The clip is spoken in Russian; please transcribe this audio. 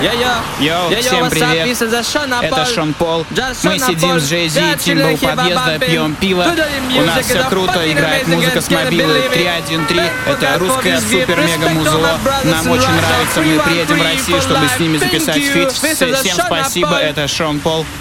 Йоу, всем привет, это Шон Пол. Мы сидим с Джей Зи и Тимбо у подъезда, пьем пиво. У нас все круто, играет музыка с мобилы 313. Это русское супер-мега-музло. Нам очень нравится, мы приедем в Россию, чтобы с ними записать фит. Всем спасибо, это Шон Пол.